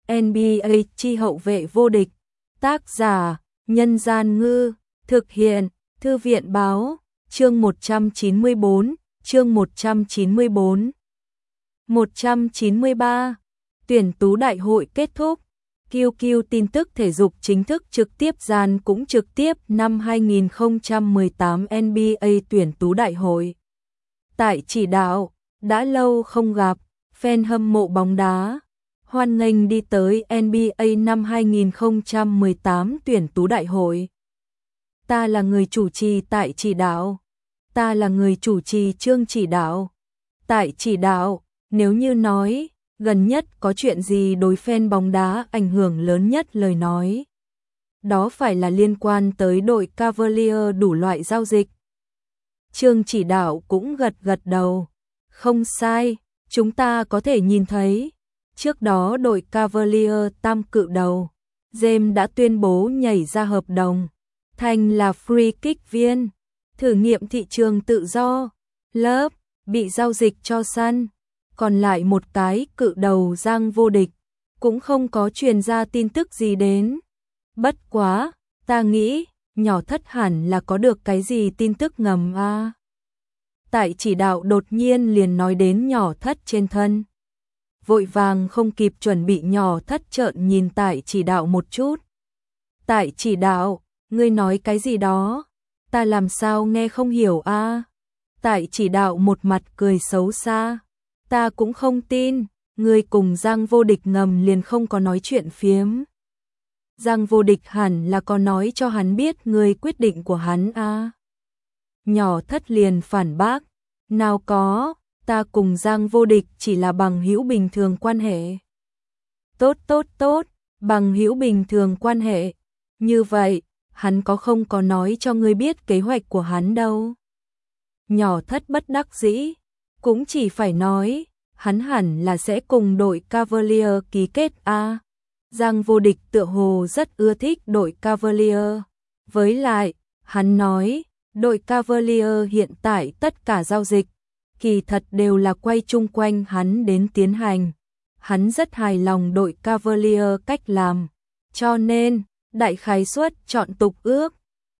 NBA chi hậu vệ vô địch. Tác giả: Nhân Gian Ngư. Thực hiện: Thư viện Báo. Chương 194. Chương 194. 193. Tuyển tú đại hội kết thúc. QQ tin tức thể dục chính thức trực tiếp gian cũng trực tiếp năm 2018 NBA tuyển tú đại hội. Tại chỉ đạo, đã lâu không gặp, fan hâm mộ bóng đá. Hoan nghênh đi tới NBA năm 2018 tuyển tú đại hội. Ta là người chủ trì tại chỉ đạo. Ta là người chủ trì chương chỉ đạo. Tại chỉ đạo, nếu như nói, gần nhất có chuyện gì đối fan bóng đá ảnh hưởng lớn nhất lời nói. Đó phải là liên quan tới đội Cavalier đủ loại giao dịch. Chương chỉ đạo cũng gật gật đầu. Không sai, chúng ta có thể nhìn thấy. Trước đó đội Cavalier tam cự đầu, James đã tuyên bố nhảy ra hợp đồng. Thành là free kick viên, thử nghiệm thị trường tự do. Love bị giao dịch cho Sun. Còn lại một cái cự đầu Giang vô địch, cũng không có truyền ra tin tức gì đến. Bất quá, ta nghĩ, nhỏ thất hẳn là có được cái gì tin tức ngầm à. Tại chỉ đạo đột nhiên liền nói đến nhỏ thất trên thân. Vội vàng không kịp chuẩn bị, nhỏ thất trợn nhìn tại chỉ đạo một chút. Tại chỉ đạo, ngươi nói cái gì đó? Ta làm sao nghe không hiểu à? Tại chỉ đạo một mặt cười xấu xa. Ta cũng không tin, ngươi cùng Giang vô địch ngầm liền không có nói chuyện phiếm. Giang vô địch hẳn là có nói cho hắn biết ngươi quyết định của hắn à. Nhỏ thất liền phản bác, nào có, ta cùng Giang vô địch chỉ là bằng hữu bình thường quan hệ. Tốt, bằng hữu bình thường quan hệ. Như vậy, hắn có không có nói cho ngươi biết kế hoạch của hắn đâu. Nhỏ thất bất đắc dĩ, cũng chỉ phải nói, hắn hẳn là sẽ cùng đội Cavalier ký kết a. Giang vô địch tựa hồ rất ưa thích đội Cavalier. Với lại, hắn nói, đội Cavalier hiện tại tất cả giao dịch, kỳ thật đều là quay chung quanh hắn đến tiến hành. Hắn rất hài lòng đội Cavalier cách làm, cho nên, đại khái suất chọn tục ước.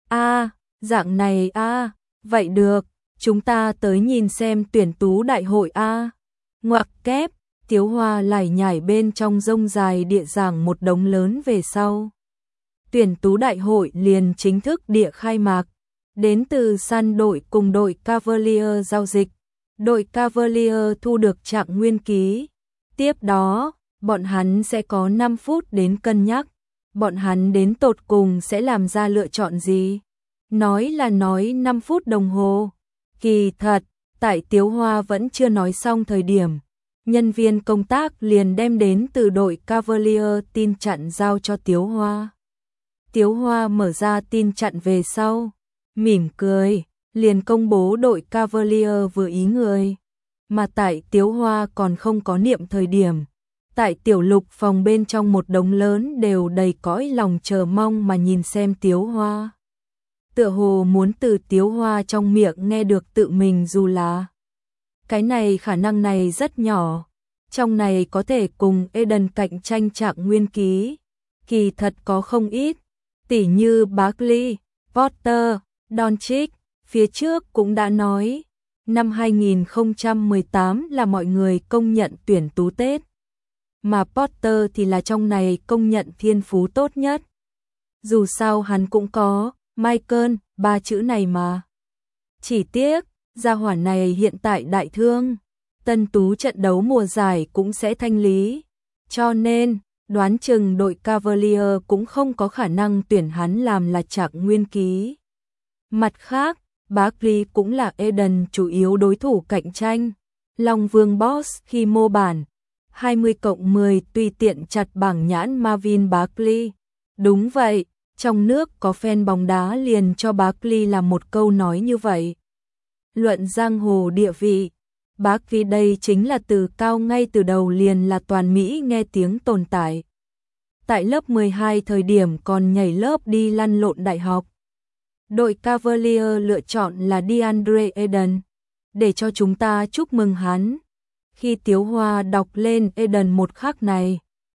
Dạng này vậy được. Chúng ta tới nhìn xem tuyển tú đại hội a. Ngoặc kép, Tiếu Hoa lải nhải bên trong rông dài địa giảng một đống lớn về sau. Tuyển tú đại hội liền chính thức địa khai mạc. Đến từ Sun đội cùng đội Cavalier giao dịch. Đội Cavalier thu được trạng nguyên ký. Tiếp đó, bọn hắn sẽ có 5 phút đến cân nhắc. Bọn hắn đến tột cùng sẽ làm ra lựa chọn gì? Nói là nói 5 phút đồng hồ. Kỳ thật, tại Tiếu Hoa vẫn chưa nói xong thời điểm, nhân viên công tác liền đem đến từ đội Cavalier tin chặn giao cho Tiếu Hoa. Tiếu Hoa mở ra tin chặn về sau, mỉm cười, liền công bố đội Cavalier vừa ý người. Mà tại Tiếu Hoa còn không có niệm thời điểm, tại tiểu lục phòng bên trong một đống lớn đều đầy cõi lòng chờ mong mà nhìn xem Tiếu Hoa. Tựa hồ muốn từ Tiếu Hoa trong miệng nghe được tự mình dù là. Cái này khả năng này rất nhỏ. Trong này có thể cùng Eden cạnh tranh trạng nguyên ký. Kỳ thật có không ít. Tỉ như Barkley, Porter, Doncic, phía trước cũng đã nói. Năm 2018 là mọi người công nhận tuyển tú Tết. Mà Porter thì là trong này công nhận thiên phú tốt nhất. Dù sao hắn cũng có Michael, 3 chữ này mà. Chỉ tiếc, gia hỏa này hiện tại đại thương, tân tú trận đấu mùa giải cũng sẽ thanh lý. Cho nên, đoán chừng đội Cavalier cũng không có khả năng tuyển hắn làm là trạng nguyên ký. Mặt khác, Barkley cũng là Eden chủ yếu đối thủ cạnh tranh. Long Vương Boss khi mô bản 20+10 tùy tiện chặt bảng nhãn Marvin Barkley. Đúng vậy. Trong nước có fan bóng đá liền cho Barkley là một câu nói như vậy. Luận giang hồ địa vị, Barkley đây chính là từ cao ngay từ đầu liền là toàn Mỹ nghe tiếng tồn tại. Tại lớp 12 thời điểm còn nhảy lớp đi lăn lộn đại học. Đội Cavalier lựa chọn là DeAndre Ayton, để cho chúng ta chúc mừng hắn. Khi Tiếu Hoa đọc lên Ayton một khắc này,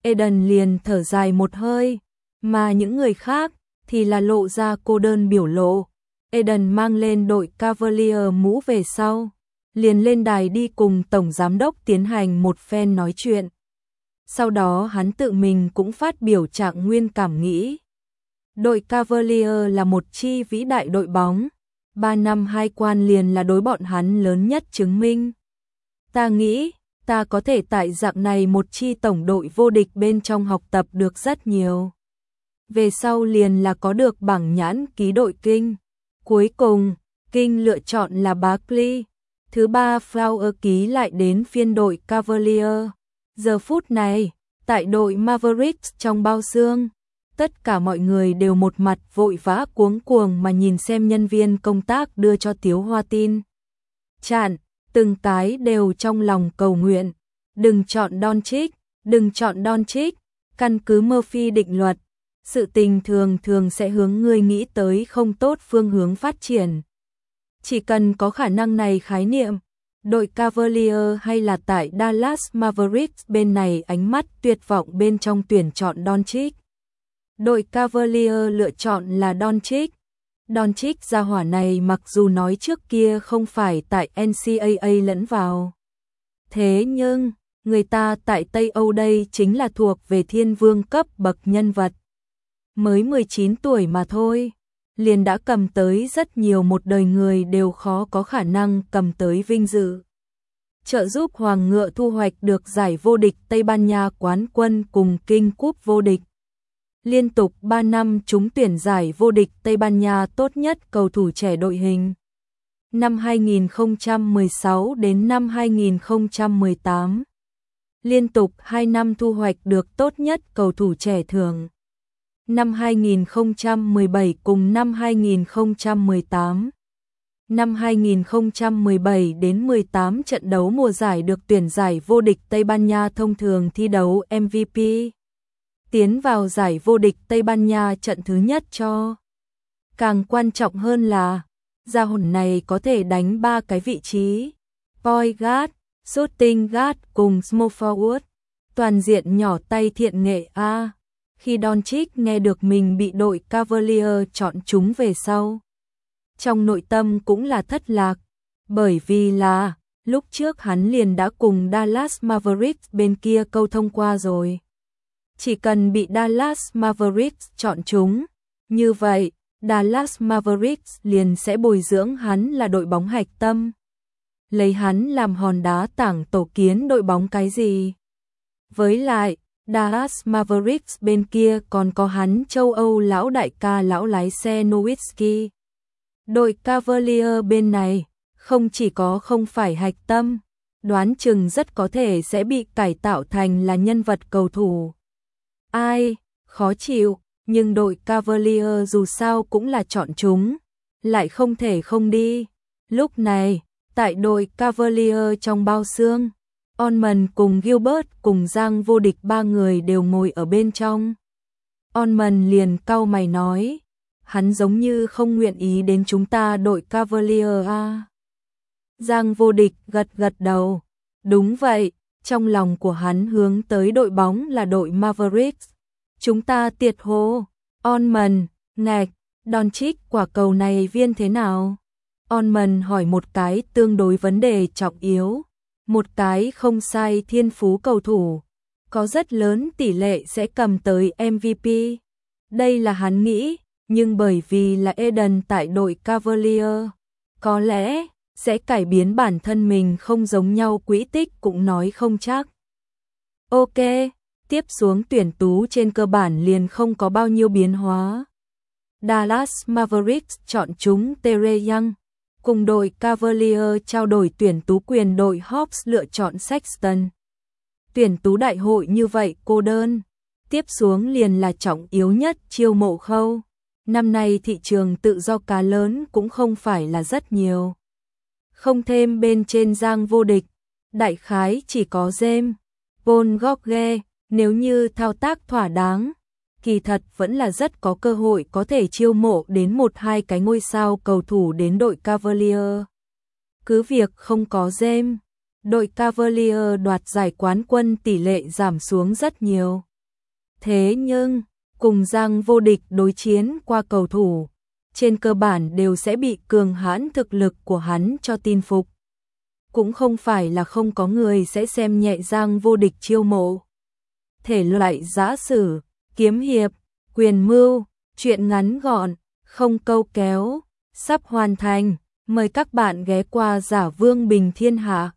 Eden liền thở dài một hơi, mà những người khác thì là lộ ra cô đơn biểu lộ. Eden mang lên đội Cavalier mũ về sau, liền lên đài đi cùng tổng giám đốc tiến hành một phen nói chuyện. Sau đó hắn tự mình cũng phát biểu trạng nguyên cảm nghĩ. Đội Cavalier là một chi vĩ đại đội bóng, 3 năm 2 quan liền là đối bọn hắn lớn nhất chứng minh. Ta nghĩ, ta có thể tại dạng này một chi tổng đội vô địch bên trong học tập được rất nhiều. Về sau liền là có được bảng nhãn ký đội King. Cuối cùng, King lựa chọn là Barkley. Thứ ba Flower ký lại đến phiên đội Cavalier. Giờ phút này, tại đội Mavericks trong bao xương, tất cả mọi người đều một mặt vội vã cuống cuồng mà nhìn xem nhân viên công tác đưa cho Tiếu Hoa tin. Chặn, từng cái đều trong lòng cầu nguyện. Đừng chọn Doncic, đừng chọn Doncic, căn cứ Murphy định luật. Sự tình thường thường sẽ hướng ngươi nghĩ tới không tốt phương hướng phát triển. Chỉ cần có khả năng này khái niệm, đội Cavalier hay là tại Dallas Mavericks bên này ánh mắt tuyệt vọng bên trong tuyển chọn Doncic. Đội Cavalier lựa chọn là Doncic. Doncic gia hỏa này mặc dù nói trước kia không phải tại NCAA lẫn vào. Thế nhưng, người ta tại Tây Âu đây chính là thuộc về thiên vương cấp bậc nhân vật. Mới 19 tuổi mà thôi, liền đã cầm tới rất nhiều một đời người đều khó có khả năng cầm tới vinh dự. Trợ giúp Hoàng Ngựa thu hoạch được giải vô địch Tây Ban Nha quán quân cùng King Cup vô địch. Liên tục 3 năm trúng tuyển giải vô địch Tây Ban Nha tốt nhất cầu thủ trẻ đội hình. Năm 2016 đến năm 2018. Liên tục 2 năm thu hoạch được tốt nhất cầu thủ trẻ thưởng. Năm 2017 cùng năm 2018. Năm 2017 đến 18 trận đấu mùa giải được tuyển giải vô địch Tây Ban Nha thông thường thi đấu MVP. Tiến vào giải vô địch Tây Ban Nha trận thứ nhất cho. Càng quan trọng hơn là, gia hồn này có thể đánh 3 cái vị trí. Point guard, shooting guard cùng small forward. Toàn diện nhỏ tay thiện nghệ A. Khi Doncic nghe được mình bị đội Cavalier chọn chúng về sau, trong nội tâm cũng là thất lạc, bởi vì là lúc trước hắn liền đã cùng Dallas Mavericks bên kia câu thông qua rồi. Chỉ cần bị Dallas Mavericks chọn chúng, như vậy Dallas Mavericks liền sẽ bồi dưỡng hắn là đội bóng hạch tâm. Lấy hắn làm hòn đá tảng tổ kiến đội bóng cái gì? Với lại, Dallas Mavericks bên kia còn có hắn châu Âu lão đại ca lão lái xe Nowitzki. Đội Cavalier bên này, không chỉ có không phải hạch tâm, đoán chừng rất có thể sẽ bị cải tạo thành là nhân vật cầu thủ. Ai, khó chịu, nhưng đội Cavalier dù sao cũng là chọn chúng, lại không thể không đi. Lúc này, tại đội Cavalier trong bao xương, Onman cùng Gilbert cùng Giang vô địch 3 người đều ngồi ở bên trong. Onman liền cau mày nói, hắn giống như không nguyện ý đến chúng ta đội Cavalier à. Giang vô địch gật gật đầu, đúng vậy, trong lòng của hắn hướng tới đội bóng là đội Mavericks. Chúng ta tiệt hồ. Onman, ngạch, Doncic quả cầu này viên thế nào? Onman hỏi một cái tương đối vấn đề trọng yếu. Một cái không sai thiên phú cầu thủ, có rất lớn tỷ lệ sẽ cầm tới MVP. Đây là hắn nghĩ, nhưng bởi vì là Eden tại đội Cavalier, có lẽ sẽ cải biến bản thân mình không giống nhau quỹ tích cũng nói không chắc. Ok, tiếp xuống tuyển tú trên cơ bản liền không có bao nhiêu biến hóa. Dallas Mavericks chọn chúng Trae Young, cùng đội Cavalier trao đổi tuyển tú quyền, đội Hawks lựa chọn Sexton. Tuyển tú đại hội như vậy cô đơn, tiếp xuống liền là trọng yếu nhất chiêu mộ khâu. Năm nay thị trường tự do cá lớn cũng không phải là rất nhiều. Không thêm bên trên Giang vô địch, đại khái chỉ có James, Paul George, nếu như thao tác thỏa đáng, kỳ thật vẫn là rất có cơ hội có thể chiêu mộ đến 1-2 cái ngôi sao cầu thủ đến đội Cavalier. Cứ việc không có James, đội Cavalier đoạt giải quán quân tỷ lệ giảm xuống rất nhiều. Thế nhưng, cùng Giang Vô Địch đối chiến qua cầu thủ, trên cơ bản đều sẽ bị cường hãn thực lực của hắn cho tin phục. Cũng không phải là không có người sẽ xem nhẹ Giang Vô Địch chiêu mộ. Thể loại giã sử, kiếm hiệp, quyền mưu, truyện ngắn gọn, không câu kéo, sắp hoàn thành. Mời các bạn ghé qua Giả Vương Bình Thiên Hạ.